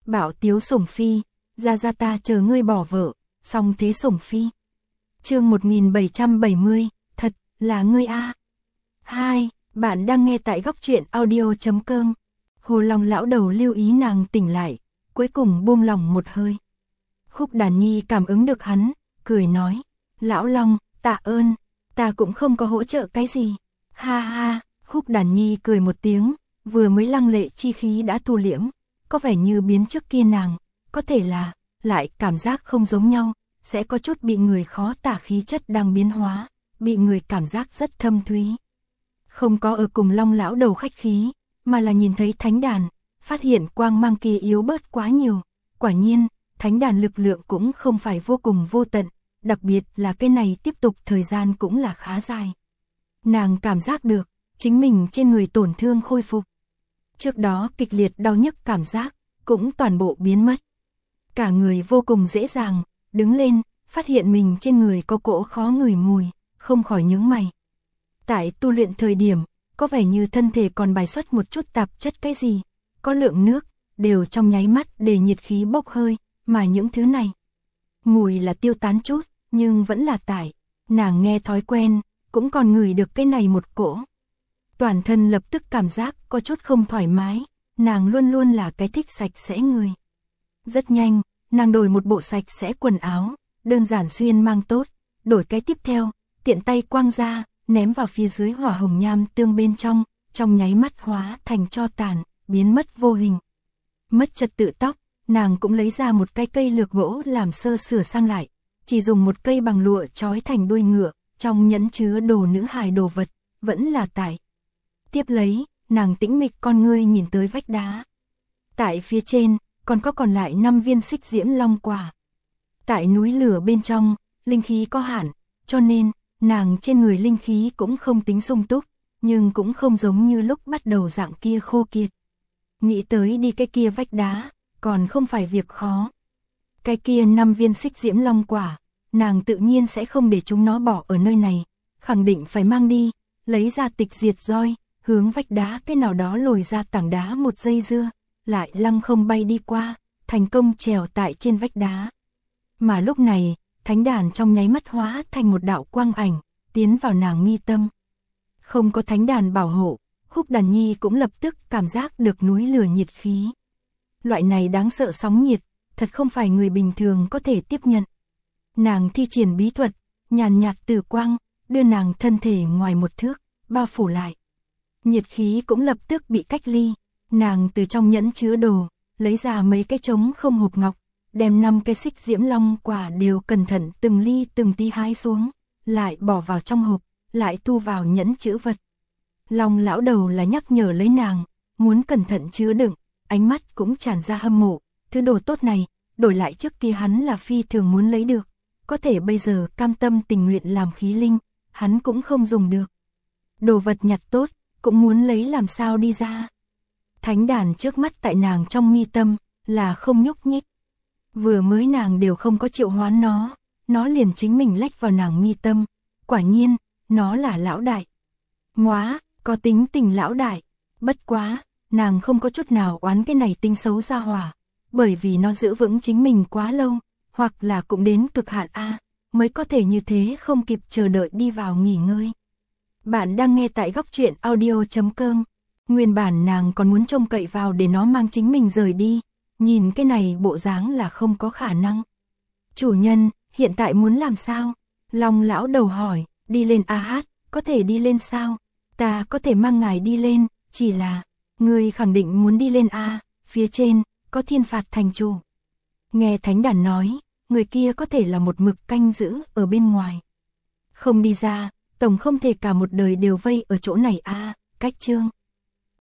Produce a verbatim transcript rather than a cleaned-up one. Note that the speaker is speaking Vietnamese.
Bảo tiếu sủng phi, ra ra ta chờ ngươi bỏ vợ, xong thế sủng phi. Chương một nghìn bảy trăm bảy mươi, thật là ngươi a. Hai, bạn đang nghe tại góc truyện audio chấm com. Hồ Long lão đầu lưu ý nàng tỉnh lại, cuối cùng buông lòng một hơi. Khúc Đàn Nhi cảm ứng được hắn, cười nói, lão Long, tạ ơn, ta cũng không có hỗ trợ cái gì. Ha ha, Khúc Đàn Nhi cười một tiếng, vừa mới lăng lệ chi khí đã thu liễm, có vẻ như biến trước kia nàng, có thể là, lại cảm giác không giống nhau, sẽ có chút bị người khó tả khí chất đang biến hóa, bị người cảm giác rất thâm thúy. Không có ở cùng Long lão đầu khách khí, mà là nhìn thấy thánh đàn, phát hiện quang mang kia yếu bớt quá nhiều, quả nhiên, thánh đàn lực lượng cũng không phải vô cùng vô tận, đặc biệt là cái này tiếp tục thời gian cũng là khá dài. Nàng cảm giác được, chính mình trên người tổn thương khôi phục. Trước đó kịch liệt đau nhức cảm giác, cũng toàn bộ biến mất. Cả người vô cùng dễ dàng, đứng lên, phát hiện mình trên người có cỗ khó ngửi mùi, không khỏi nhướng mày. Tại tu luyện thời điểm, có vẻ như thân thể còn bài xuất một chút tạp chất cái gì, có lượng nước, đều trong nháy mắt để nhiệt khí bốc hơi, mà những thứ này. Mùi là tiêu tán chút, nhưng vẫn là tải, nàng nghe thói quen, cũng còn ngửi được cái này một cỗ. Toàn thân lập tức cảm giác có chút không thoải mái, nàng luôn luôn là cái thích sạch sẽ người. Rất nhanh, nàng đổi một bộ sạch sẽ quần áo, đơn giản xuyên mang tốt, đổi cái tiếp theo, tiện tay quăng ra, ném vào phía dưới hỏa hồng nham tương bên trong, trong nháy mắt hóa thành tro tàn, biến mất vô hình. Mất trật tự tóc, nàng cũng lấy ra một cái cây lược gỗ làm sơ sửa sang lại, chỉ dùng một cây bằng lụa trói thành đuôi ngựa, trong nhẫn chứa đồ nữ hài đồ vật, vẫn là tải. Tiếp lấy, nàng tĩnh mịch con ngươi nhìn tới vách đá. Tại phía trên, còn có còn lại năm viên xích diễm long quả. Tại núi lửa bên trong, linh khí có hạn, cho nên, nàng trên người linh khí cũng không tính sung túc, nhưng cũng không giống như lúc bắt đầu dạng kia khô kiệt. Nghĩ tới đi cái kia vách đá, còn không phải việc khó. Cái kia năm viên xích diễm long quả, nàng tự nhiên sẽ không để chúng nó bỏ ở nơi này, khẳng định phải mang đi, lấy ra tịch diệt roi, hướng vách đá cái nào đó lồi ra tảng đá một dây dưa, lại lăng không bay đi qua, thành công trèo tại trên vách đá. Mà lúc này, thánh đàn trong nháy mắt hóa thành một đạo quang ảnh, tiến vào nàng mi tâm. Không có thánh đàn bảo hộ, Khúc Đàn Nhi cũng lập tức cảm giác được núi lửa nhiệt khí. Loại này đáng sợ sóng nhiệt, thật không phải người bình thường có thể tiếp nhận. Nàng thi triển bí thuật, nhàn nhạt từ quang, đưa nàng thân thể ngoài một thước, bao phủ lại. Nhiệt khí cũng lập tức bị cách ly, nàng từ trong nhẫn chứa đồ, lấy ra mấy cái trống không hộp ngọc, đem năm cái xích diễm long quả đều cẩn thận từng ly từng tí hái xuống, lại bỏ vào trong hộp, lại thu vào nhẫn chữ vật. Long lão đầu là nhắc nhở lấy nàng, muốn cẩn thận chứa đựng, ánh mắt cũng tràn ra hâm mộ, thứ đồ tốt này, đổi lại trước kia hắn là phi thường muốn lấy được, có thể bây giờ cam tâm tình nguyện làm khí linh, hắn cũng không dùng được. Đồ vật nhặt tốt, cũng muốn lấy làm sao đi ra. Thánh đàn trước mắt tại nàng trong mi tâm, là không nhúc nhích. Vừa mới nàng đều không có triệu hoán nó, nó liền chính mình lách vào nàng mi tâm, quả nhiên, nó là lão đại. Ngoá, có tính tình lão đại, bất quá, nàng không có chút nào oán cái này tính xấu ra hỏa, bởi vì nó giữ vững chính mình quá lâu, hoặc là cũng đến cực hạn A, mới có thể như thế không kịp chờ đợi đi vào nghỉ ngơi. Bạn đang nghe tại góc truyện audio chấm com. Nguyên bản nàng còn muốn trông cậy vào để nó mang chính mình rời đi, nhìn cái này bộ dáng là không có khả năng. Chủ nhân, hiện tại muốn làm sao? Long lão đầu hỏi, đi lên a hát, có thể đi lên sao? Ta có thể mang ngài đi lên, chỉ là, ngươi khẳng định muốn đi lên a, phía trên, có thiên phạt thành chủ. Nghe thánh đàn nói, người kia có thể là một mực canh giữ ở bên ngoài. Không đi ra, tổng không thể cả một đời đều vây ở chỗ này a, cách chương.